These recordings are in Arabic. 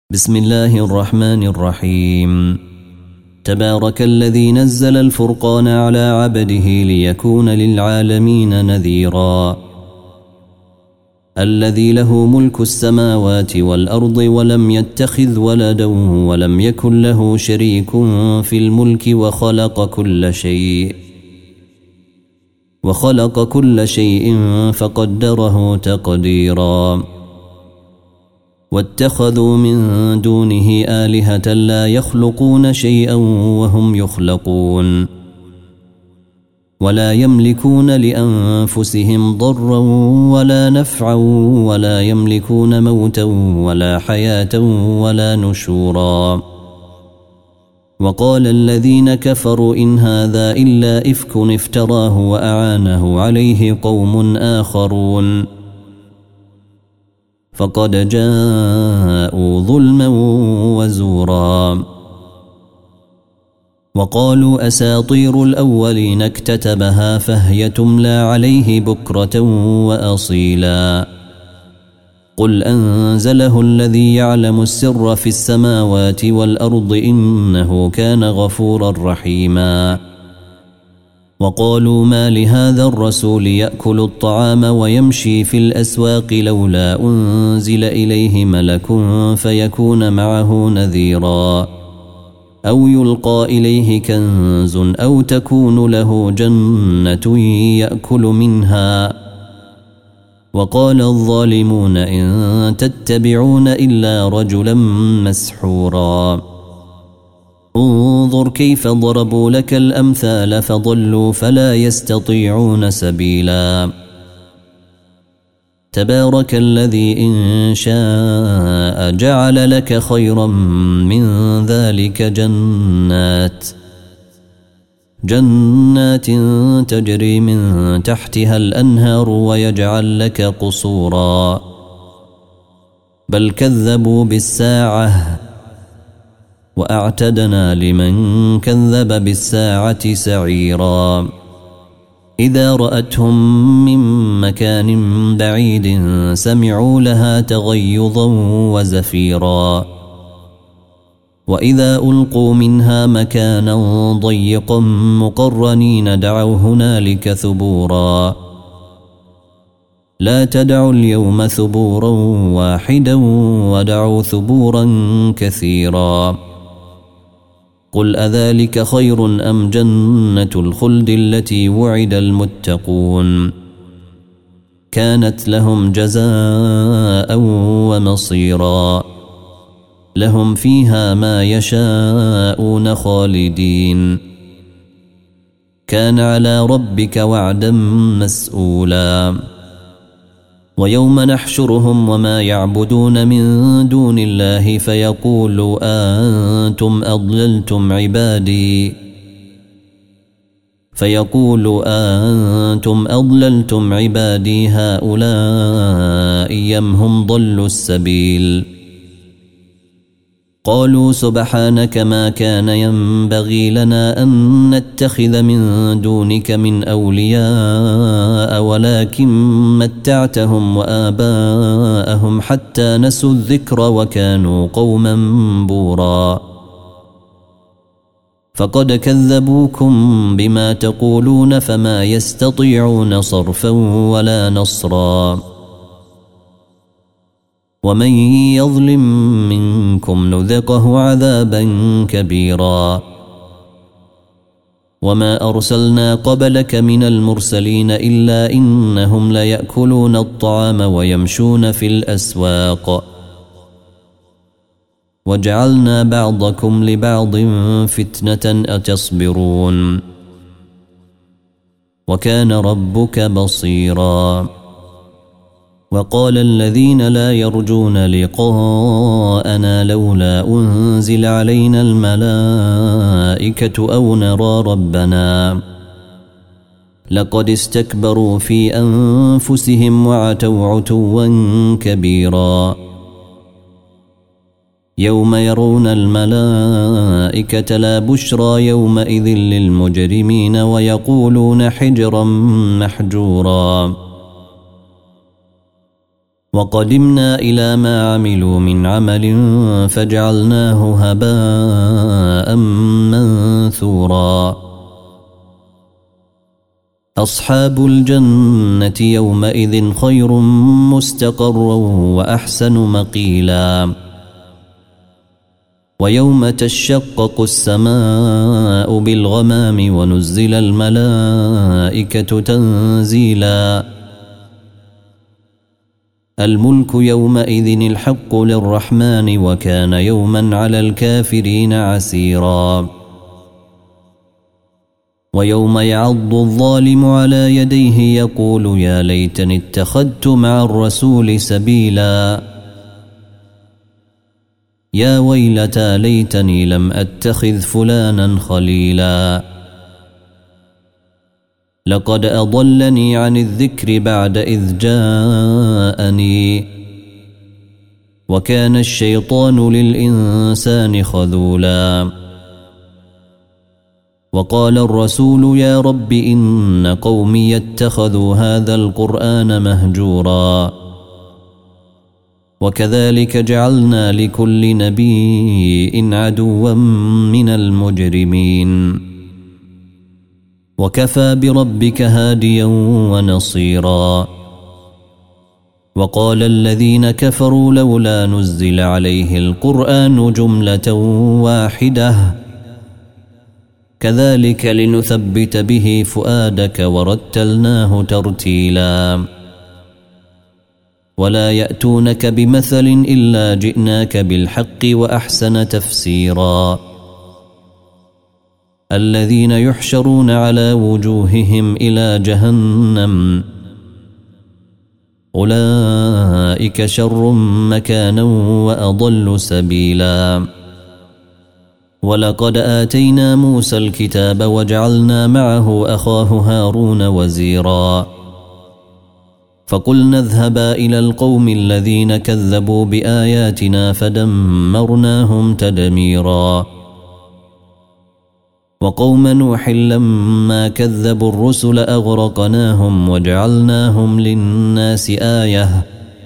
بسم الله الرحمن الرحيم. تبارك الذي نزل الفرقان على عبده ليكون للعالمين نذيرا. الذي له ملك السماوات والأرض ولم يتخذ ولدا ولم يكن له شريك في الملك وخلق كل شيء فقدره تقديرا. واتخذوا من دونه آلهة لا يخلقون شيئا وهم يخلقون ولا يملكون لأنفسهم ضرا ولا نفعا ولا يملكون موتا ولا حياة ولا نشورا. وقال الذين كفروا إن هذا إلا إفك افتراه وأعانه عليه قوم آخرون فقد جاءوا ظلما وزورا. وقالوا أساطير الأولين اكتتبها فهي تملى عليه بكرة وأصيلا. قل أنزله الذي يعلم السر في السماوات والأرض إنه كان غفورا رحيما. وقالوا ما لهذا الرسول يأكل الطعام ويمشي في الأسواق لولا أنزل إليه ملك فيكون معه نذيرا أو يلقى إليه كنز أو تكون له جنة يأكل منها. وقال الظالمون إن تتبعون إلا رجلا مسحورا. انظر كيف ضربوا لك الأمثال فضلوا فلا يستطيعون سبيلا. تبارك الذي إن شاء جعل لك خيرا من ذلك جنات تجري من تحتها الأنهار ويجعل لك قصورا. بل كذبوا بالساعة وأعتدنا لمن كذب بالساعة سعيرا. إذا رأتهم من مكان بعيد سمعوا لها تغيظا وزفيرا. وإذا ألقوا منها مكانا ضيقا مقرنين دعوا هنالك ثبورا. لا تدعوا اليوم ثبورا واحدا ودعوا ثبورا كثيرا. قل أذلك خير أم جنة الخلد التي وعد المتقون كانت لهم جزاء ومصيرا. لهم فيها ما يشاءون خالدين كان على ربك وعدا مسؤولا. ويوم نحشرهم وما يعبدون من دون الله فيقول أنتم أضللتم عبادي هؤلاء أم هم ضلوا السبيل. قالوا سبحانك ما كان ينبغي لنا أن نتخذ من دونك من أولياء ولكن متعتهم وآباءهم حتى نسوا الذكر وكانوا قوما بورا. فقد كذبوكم بما تقولون فما يستطيعون صرفا ولا نصرا. ومن يظلم منكم نذقه عذابا كبيرا. وما أرسلنا قبلك من المرسلين إلا إنهم ليأكلون الطعام ويمشون في الأسواق وجعلنا بعضكم لبعض فتنة أتصبرون وكان ربك بصيرا. وقال الذين لا يرجون لقاءنا لولا أنزل علينا الملائكة أو نرى ربنا لقد استكبروا في أنفسهم وعتوا عتوا كبيرا. يوم يرون الملائكة لا بشرى يومئذ للمجرمين ويقولون حجرا محجورا. وقدمنا إلى ما عملوا من عمل فجعلناه هباء منثورا أصحاب الجنة يومئذ خير مستقرا وأحسن مقيلا ويوم تشقق السماء بالغمام ونزل الملائكة تنزيلا الملك يومئذ الحق للرحمن وكان يوما على الكافرين عسيرا ويوم يعض الظالم على يديه يقول يا ليتني اتخذت مع الرسول سبيلا يا ويلتى ليتني لم أتخذ فلانا خليلا لقد أضلني عن الذكر بعد إذ جاءني وكان الشيطان للإنسان خذولا وقال الرسول يا رب إن قومي اتخذوا هذا القرآن مهجورا وكذلك جعلنا لكل نبي عدوا من المجرمين وكفى بربك هاديا ونصيرا وقال الذين كفروا لولا نزل عليه القرآن جملة واحدة كذلك لنثبت به فؤادك ورتلناه ترتيلا ولا يأتونك بمثل إلا جئناك بالحق وأحسن تفسيرا الذين يحشرون على وجوههم إلى جهنم أولئك شر مكانا وأضل سبيلا ولقد آتينا موسى الكتاب وجعلنا معه أخاه هارون وزيرا فقلنا اذهبا إلى القوم الذين كذبوا بآياتنا فدمرناهم تدميرا وقوم نوح لما كذبوا الرسل أغرقناهم وجعلناهم للناس آية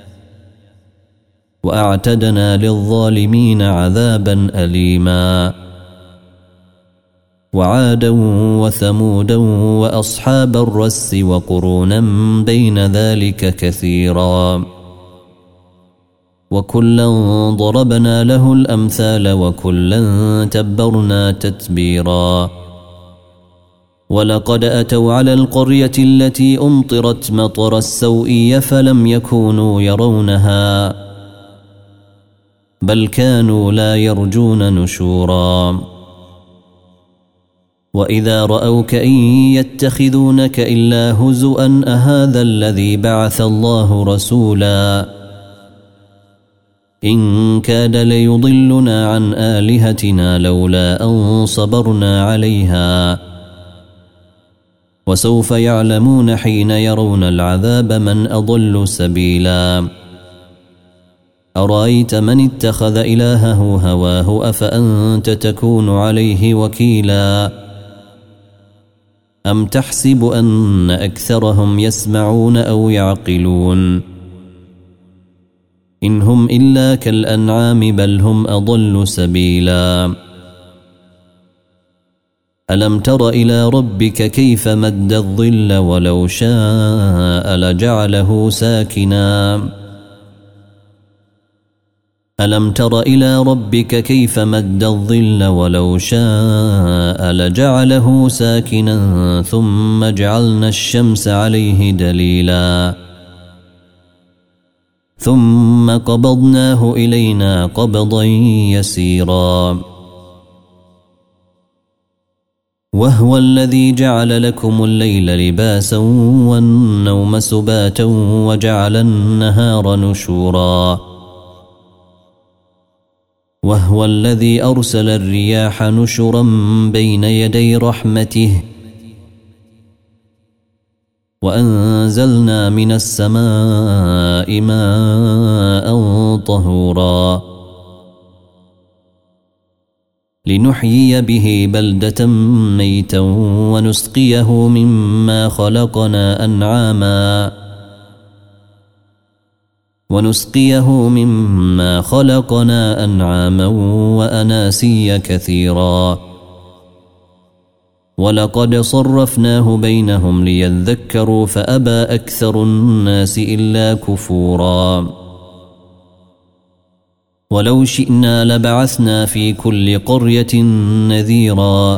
وأعتدنا للظالمين عذابا أليما وعادا وثمودا وأصحاب الرس وقرونا بين ذلك كثيرا وكلا ضربنا له الأمثال وكلا تبرنا تتبيرا ولقد أتوا على القرية التي أمطرت مطر السوء فلم يكونوا يرونها بل كانوا لا يرجون نشورا وإذا رأوك إن يتخذونك إلا هزؤا أهذا الذي بعث الله رسولا إن كاد ليضلنا عن آلهتنا لولا أن صبرنا عليها وسوف يعلمون حين يرون العذاب من أضل سبيلا أرأيت من اتخذ إلهه هواه أفأنت تكون عليه وكيلا أم تحسب أن أكثرهم يسمعون أو يعقلون إن هم إلا كالأنعام بل هم أضل سبيلا ألم تر إلى ربك كيف مد الظل ولو شاء لجعله ساكنا ألم تر إلى ربك كيف مد الظل ولو شاء لجعله ساكنا ثم جعلنا الشمس عليه دليلا ثم قبضناه إلينا قبضا يسيرا وهو الذي جعل لكم الليل لباسا والنوم سباتا وجعل النهار نشورا وهو الذي أرسل الرياح نشرا بين يدي رحمته وأنزلنا من السماء ماء طهورا لنحيي به بلدة ميتا ونسقيه مما خلقنا أنعاما ونسقيه مما خلقنا أنعاما وأناسيا كثيرا ولقد صرفناه بينهم ليذكروا فأبى أكثر الناس إلا كفورا ولو شئنا لبعثنا في كل قرية نذيرا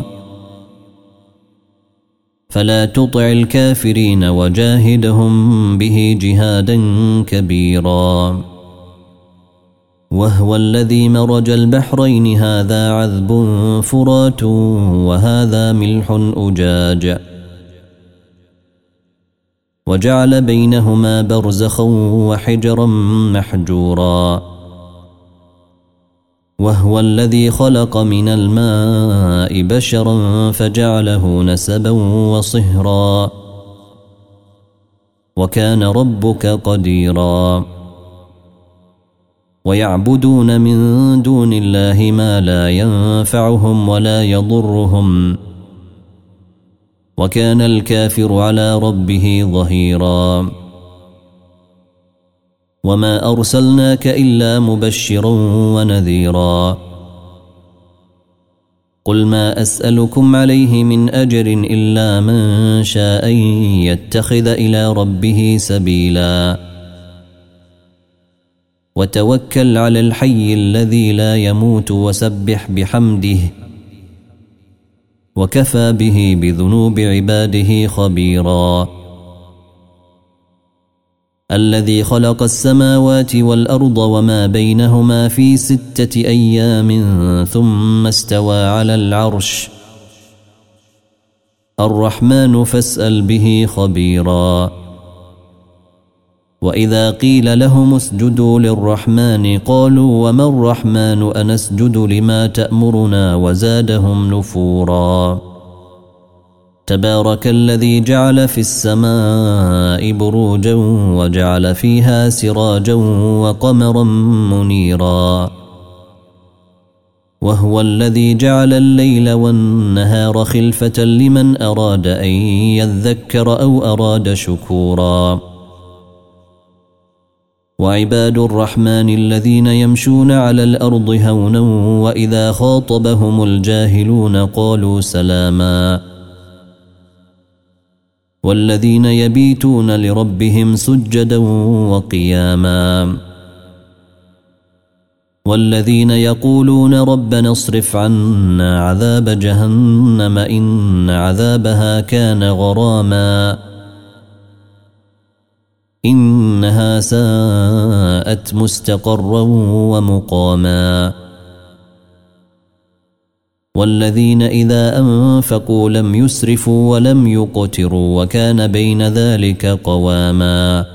فلا تطع الكافرين وجاهدهم به جهادا كبيرا وهو الذي مرج البحرين هذا عذب فرات وهذا ملح أجاج وجعل بينهما برزخا وحجرا محجورا وهو الذي خلق من الماء بشرا فجعله نسبا وصهرا وكان ربك قديرا ويعبدون من دون الله ما لا ينفعهم ولا يضرهم وكان الكافر على ربه ظهيرا وما أرسلناك إلا مبشرا ونذيرا قل ما أسألكم عليه من أجر إلا من شاء يتخذ إلى ربه سبيلا وتوكل على الحي الذي لا يموت وسبح بحمده وكفى به بذنوب عباده خبيرا الذي خلق السماوات والأرض وما بينهما في 6 أيام ثم استوى على العرش الرحمن فاسأل به خبيرا وإذا قيل لهم اسجدوا للرحمن قالوا وما الرحمن أنسجد لما تأمرنا وزادهم نفورا تبارك الذي جعل في السماء بروجا وجعل فيها سراجا وقمرا منيرا وهو الذي جعل الليل والنهار خلفة لمن أراد أن يذكر أو أراد شكورا وعباد الرحمن الذين يمشون على الأرض هونا وإذا خاطبهم الجاهلون قالوا سلاما والذين يبيتون لربهم سجدا وقياما والذين يقولون ربنا اصرف عنا عذاب جهنم إن عذابها كان غراما إنها ساءت مستقرا ومقاما والذين إذا أنفقوا لم يسرفوا ولم يقتروا وكان بين ذلك قواما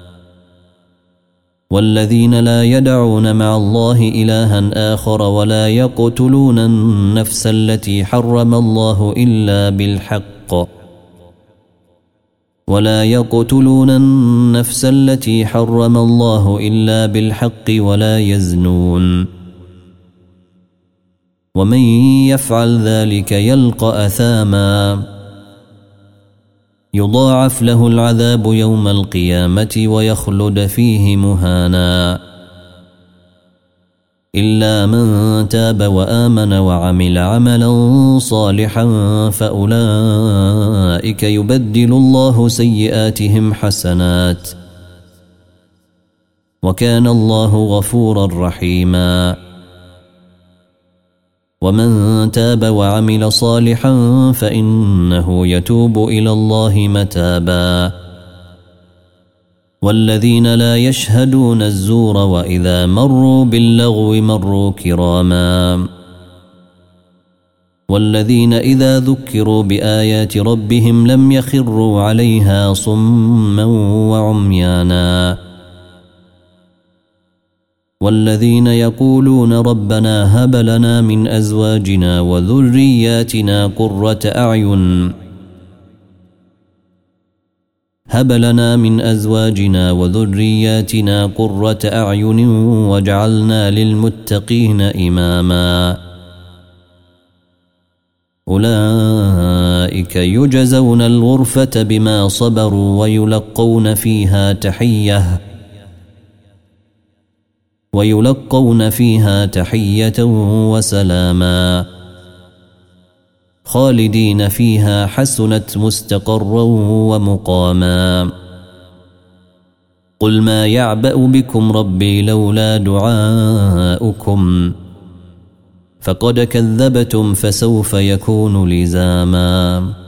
والذين لا يدعون مع الله إلها آخر ولا يقتلون النفس التي حرم الله إلا بالحق ولا يزنون ومن يفعل ذلك يلقى أثاما يضاعف له العذاب يوم القيامة ويخلد فيه مهانا إلا من تاب وآمن وعمل عملا صالحا فأولئك يبدل الله سيئاتهم حسنات وكان الله غفورا رحيما ومن تاب وعمل صالحا فإنه يتوب إلى الله متابا والذين لا يشهدون الزور وإذا مروا باللغو مروا كراما والذين إذا ذكروا بآيات ربهم لم يخروا عليها صما وعميانا والذين يقولون ربنا هب لنا من أزواجنا وذرياتنا قرة أعين واجعلنا للمتقين إماما أولئك يجزون الغرفة بما صبروا ويلقون فيها ويلقون فيها تحية وسلاما خالدين فيها حسنت مستقرا ومقاما قل ما يعبأ بكم ربي لولا دعاؤكم فقد كذبتم فسوف يكون لزاما